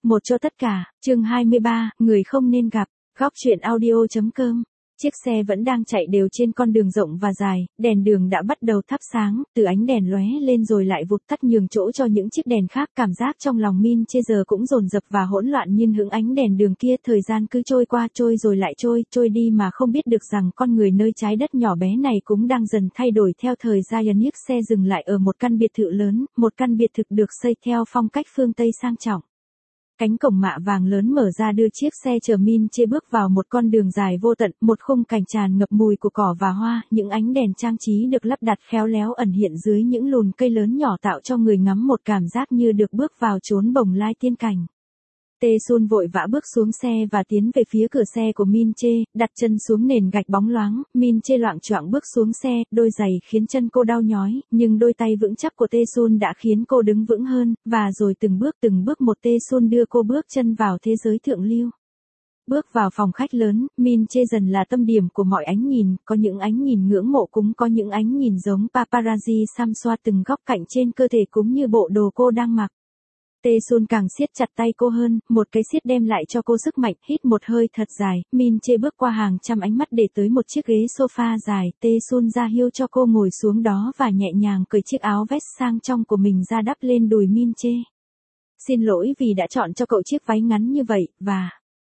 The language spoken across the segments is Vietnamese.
Một cho tất cả, chương 23, người không nên gặp, góc truyện audio.com. Chiếc xe vẫn đang chạy đều trên con đường rộng và dài, đèn đường đã bắt đầu thắp sáng, từ ánh đèn lóe lên rồi lại vụt tắt nhường chỗ cho những chiếc đèn khác. Cảm giác trong lòng Min Chê giờ cũng dồn dập và hỗn loạn nhìn hướng ánh đèn đường kia. Thời gian cứ trôi qua trôi rồi lại trôi đi mà không biết được rằng con người nơi trái đất nhỏ bé này cũng đang dần thay đổi theo thời gian. Chiếc xe dừng lại ở một căn biệt thự lớn, một căn biệt thự được xây theo phong cách phương Tây sang trọng. Cánh cổng mạ vàng lớn mở ra đưa chiếc xe chở Min Chê bước vào một con đường dài vô tận, một khung cảnh tràn ngập mùi của cỏ và hoa, những ánh đèn trang trí được lắp đặt khéo léo ẩn hiện dưới những lùn cây lớn nhỏ tạo cho người ngắm một cảm giác như được bước vào chốn bồng lai tiên cảnh. Tae-sun vội vã bước xuống xe và tiến về phía cửa xe của Min Chê, đặt chân xuống nền gạch bóng loáng. Min Chê loạng choạng bước xuống xe, đôi giày khiến chân cô đau nhói, nhưng đôi tay vững chắc của Tae-sun đã khiến cô đứng vững hơn, và rồi từng bước một Tae-sun đưa cô bước chân vào thế giới thượng lưu. Bước vào phòng khách lớn, Min Chê dần là tâm điểm của mọi ánh nhìn, có những ánh nhìn ngưỡng mộ cũng có những ánh nhìn giống paparazzi xăm xoa từng góc cạnh trên cơ thể cũng như bộ đồ cô đang mặc. Tae-sun càng siết chặt tay cô hơn, một cái siết đem lại cho cô sức mạnh. Hít một hơi thật dài, Min Chê bước qua hàng trăm ánh mắt để tới một chiếc ghế sofa dài. Tae-sun ra hiệu cho cô ngồi xuống đó và nhẹ nhàng cởi chiếc áo vest sang trong của mình ra đắp lên đùi Min Chê. Xin lỗi vì đã chọn cho cậu chiếc váy ngắn như vậy, và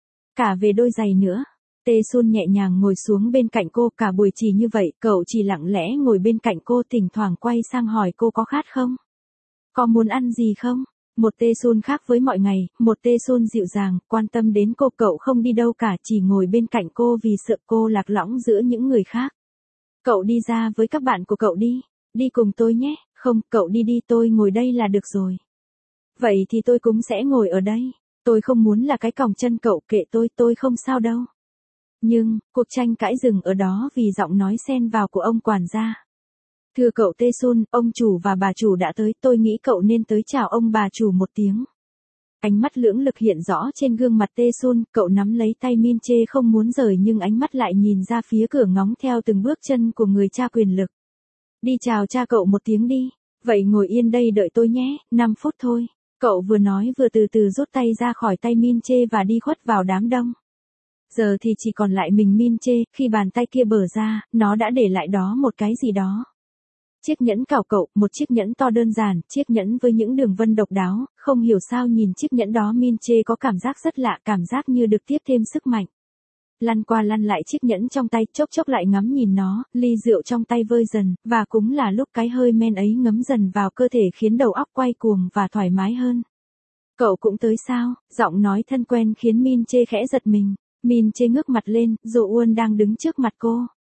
cả về đôi giày nữa. Tae-sun nhẹ nhàng ngồi xuống bên cạnh cô. Cả buổi chỉ như vậy, cậu chỉ lặng lẽ ngồi bên cạnh cô, thỉnh thoảng quay sang hỏi cô có khát không? Có muốn ăn gì không? Một Tae-sun khác với mọi ngày, một Tae-sun dịu dàng, quan tâm đến cô. Cậu không đi đâu cả, chỉ ngồi bên cạnh cô vì sợ cô lạc lõng giữa những người khác. Cậu đi ra với các bạn của cậu đi, đi cùng tôi nhé. Không, cậu đi đi, tôi ngồi đây là được rồi. Vậy thì tôi cũng sẽ ngồi ở đây. Tôi không muốn là cái còng chân cậu, kệ tôi không sao đâu. Nhưng, cuộc tranh cãi dừng ở đó vì giọng nói xen vào của ông quản gia. Thưa cậu Tae-sun, ông chủ và bà chủ đã tới, tôi nghĩ cậu nên tới chào ông bà chủ một tiếng. Ánh mắt lưỡng lực hiện rõ trên gương mặt Tae-sun, cậu nắm lấy tay Min Chê không muốn rời nhưng ánh mắt lại nhìn ra phía cửa ngóng theo từng bước chân của người cha quyền lực. Đi chào cha cậu một tiếng đi, vậy ngồi yên đây đợi tôi nhé, 5 phút thôi. Cậu vừa nói vừa từ từ rút tay ra khỏi tay Min Chê và đi khuất vào đám đông. Giờ thì chỉ còn lại mình Min Chê, khi bàn tay kia bở ra, nó đã để lại đó một cái gì đó. Chiếc nhẫn cào cậu, một chiếc nhẫn to đơn giản, chiếc nhẫn với những đường vân độc đáo, không hiểu sao nhìn chiếc nhẫn đó Min Chê có cảm giác rất lạ, cảm giác như được tiếp thêm sức mạnh. Lăn qua lăn lại chiếc nhẫn trong tay, chốc lại ngắm nhìn nó, ly rượu trong tay vơi dần, và cũng là lúc cái hơi men ấy ngấm dần vào cơ thể khiến đầu óc quay cuồng và thoải mái hơn. Cậu cũng tới sao? Giọng nói thân quen khiến Min Chê khẽ giật mình. Min Chê ngước mặt lên, Jo-eun đang đứng trước mặt cô.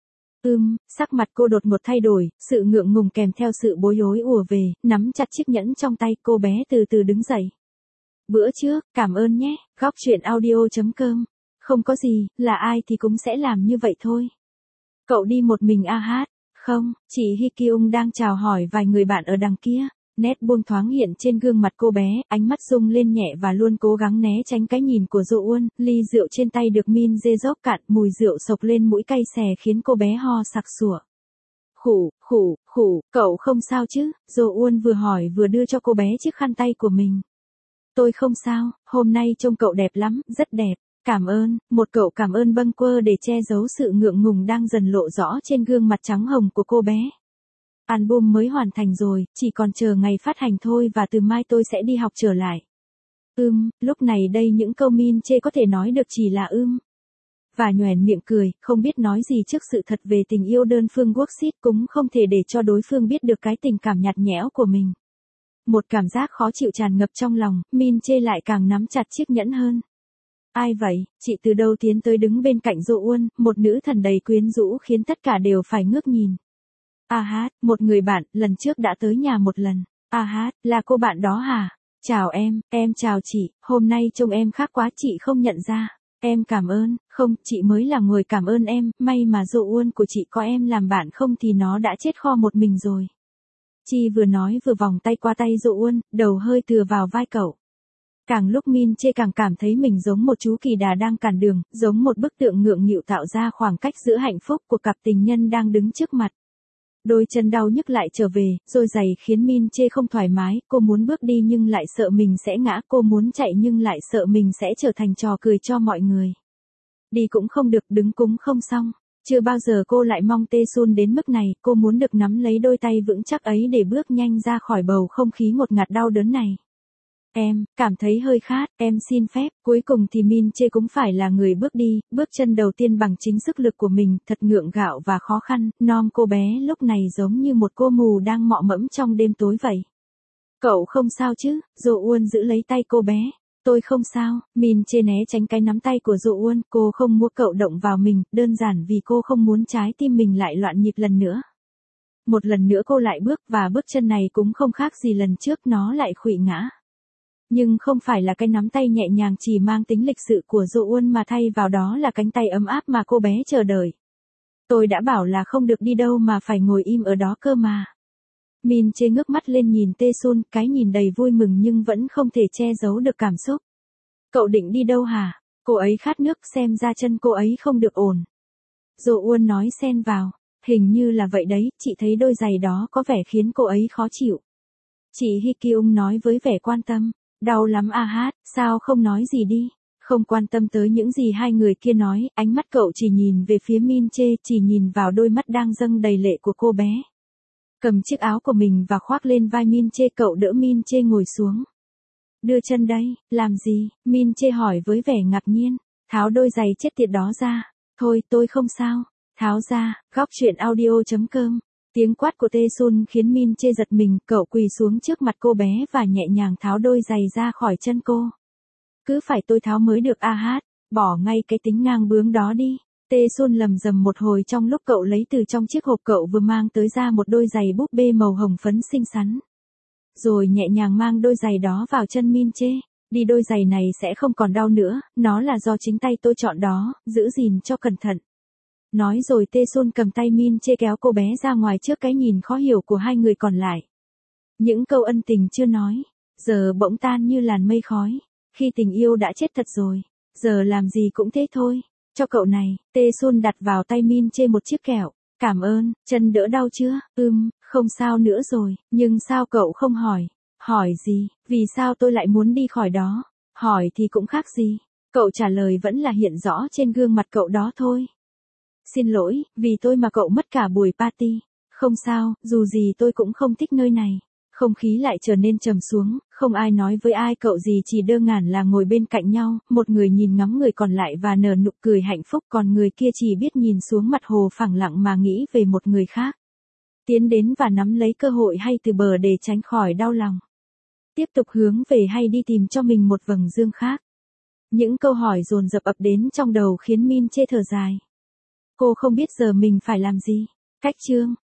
Sắc mặt cô đột ngột thay đổi, sự ngượng ngùng kèm theo sự bối rối ùa về, nắm chặt chiếc nhẫn trong tay, cô bé từ từ đứng dậy. Bữa trước, cảm ơn nhé, góc truyện audio.com. Không có gì, là ai thì cũng sẽ làm như vậy thôi. Cậu đi một mình à hát? Không, chị Hi Kyung đang chào hỏi vài người bạn ở đằng kia. Nét buông thoáng hiện trên gương mặt cô bé, ánh mắt rung lên nhẹ và luôn cố gắng né tránh cái nhìn của Jo-eun. Ly rượu trên tay được Min Chê rót cạn, mùi rượu sộc lên mũi cay xè khiến cô bé ho sặc sụa. Khủ, cậu không sao chứ? Jo-eun vừa hỏi vừa đưa cho cô bé chiếc khăn tay của mình. Tôi không sao, hôm nay trông cậu đẹp lắm, rất đẹp. Cảm ơn, một cậu cảm ơn bâng quơ để che giấu sự ngượng ngùng đang dần lộ rõ trên gương mặt trắng hồng của cô bé. Album mới hoàn thành rồi, chỉ còn chờ ngày phát hành thôi và từ mai tôi sẽ đi học trở lại. Lúc này đây những câu Min Chê có thể nói được chỉ là và nhoẻn miệng cười, không biết nói gì trước sự thật về tình yêu đơn phương Worksheet, cũng không thể để cho đối phương biết được cái tình cảm nhạt nhẽo của mình. Một cảm giác khó chịu tràn ngập trong lòng, Min Chê lại càng nắm chặt chiếc nhẫn hơn. Ai vậy? Chị từ đâu tiến tới đứng bên cạnh Jo-eun, một nữ thần đầy quyến rũ khiến tất cả đều phải ngước nhìn. Hát, một người bạn, lần trước đã tới nhà một lần. Hát, là cô bạn đó hả? Chào em chào chị, hôm nay trông em khác quá chị không nhận ra. Em cảm ơn, không, chị mới là người cảm ơn em, may mà Jo-eun của chị có em làm bạn không thì nó đã chết kho một mình rồi. Chi vừa nói vừa vòng tay qua tay Jo-eun, đầu hơi tựa vào vai cậu. Càng lúc Min Chê càng cảm thấy mình giống một chú kỳ đà đang cản đường, giống một bức tượng ngượng nghịu tạo ra khoảng cách giữa hạnh phúc của cặp tình nhân đang đứng trước mặt. Đôi chân đau nhức lại trở về, rồi giày khiến Min Chê không thoải mái, cô muốn bước đi nhưng lại sợ mình sẽ ngã, cô muốn chạy nhưng lại sợ mình sẽ trở thành trò cười cho mọi người. Đi cũng không được, đứng cũng không xong. Chưa bao giờ cô lại mong Taesun đến mức này, cô muốn được nắm lấy đôi tay vững chắc ấy để bước nhanh ra khỏi bầu không khí ngột ngạt đau đớn này. Em, cảm thấy hơi khát, em xin phép. Cuối cùng thì Min Chê cũng phải là người bước đi, bước chân đầu tiên bằng chính sức lực của mình, thật ngượng gạo và khó khăn, non cô bé lúc này giống như một cô mù đang mọ mẫm trong đêm tối vậy. Cậu không sao chứ? Dô Uôn giữ lấy tay cô bé. Tôi không sao, Min Chê né tránh cái nắm tay của Dô Uôn, cô không muốn cậu động vào mình, đơn giản vì cô không muốn trái tim mình lại loạn nhịp lần nữa. Một lần nữa cô lại bước và bước chân này cũng không khác gì lần trước, nó lại khuỵu ngã. Nhưng không phải là cái nắm tay nhẹ nhàng chỉ mang tính lịch sự của Dô Uôn mà thay vào đó là cánh tay ấm áp mà cô bé chờ đợi. Tôi đã bảo là không được đi đâu mà phải ngồi im ở đó cơ mà. Min Chê ngước mắt lên nhìn Taesun, cái nhìn đầy vui mừng nhưng vẫn không thể che giấu được cảm xúc. Cậu định đi đâu hả? Cô ấy khát nước, xem ra chân cô ấy không được ổn. Dô Uôn nói xen vào, hình như là vậy đấy, chị thấy đôi giày đó có vẻ khiến cô ấy khó chịu. Chị Hi Kyung nói với vẻ quan tâm, đau lắm à hát, sao không nói gì đi? Không quan tâm tới những gì hai người kia nói, ánh mắt cậu chỉ nhìn về phía Min Chê, chỉ nhìn vào đôi mắt đang dâng đầy lệ của cô bé. Cầm chiếc áo của mình và khoác lên vai Min Chê, cậu đỡ Min Chê ngồi xuống. Đưa chân đây, làm gì? Min Chê hỏi với vẻ ngạc nhiên. Tháo đôi giày chết tiệt đó ra. Thôi, tôi không sao. Tháo ra, góc chuyện audio.com. Tiếng quát của Taesun khiến Min Chê giật mình, cậu quỳ xuống trước mặt cô bé và nhẹ nhàng tháo đôi giày ra khỏi chân cô. Cứ phải tôi tháo mới được a hát, bỏ ngay cái tính ngang bướng đó đi. Taesun lầm rầm một hồi trong lúc cậu lấy từ trong chiếc hộp cậu vừa mang tới ra một đôi giày búp bê màu hồng phấn xinh xắn. Rồi nhẹ nhàng mang đôi giày đó vào chân Min Chê. Đi đôi giày này sẽ không còn đau nữa, nó là do chính tay tôi chọn đó, giữ gìn cho cẩn thận. Nói rồi Taesun cầm tay Min Chê kéo cô bé ra ngoài trước cái nhìn khó hiểu của hai người còn lại. Những câu ân tình chưa nói, giờ bỗng tan như làn mây khói. Khi tình yêu đã chết thật rồi, giờ làm gì cũng thế thôi. Cho cậu này, Taesun đặt vào tay Min Chê một chiếc kẹo. Cảm ơn, chân đỡ đau chưa? Không sao nữa rồi, nhưng sao cậu không hỏi? Hỏi gì? Vì sao tôi lại muốn đi khỏi đó? Hỏi thì cũng khác gì. Cậu trả lời vẫn là hiện rõ trên gương mặt cậu đó thôi. Xin lỗi, vì tôi mà cậu mất cả buổi party. Không sao, dù gì tôi cũng không thích nơi này. Không khí lại trở nên trầm xuống, không ai nói với ai cậu gì, chỉ đơn giản là ngồi bên cạnh nhau, một người nhìn ngắm người còn lại và nở nụ cười hạnh phúc, còn người kia chỉ biết nhìn xuống mặt hồ phẳng lặng mà nghĩ về một người khác. Tiến đến và nắm lấy cơ hội hay từ bờ để tránh khỏi đau lòng. Tiếp tục hướng về hay đi tìm cho mình một vầng dương khác. Những câu hỏi dồn dập ập đến trong đầu khiến Min Chê thở dài. Cô không biết giờ mình phải làm gì. Cách chương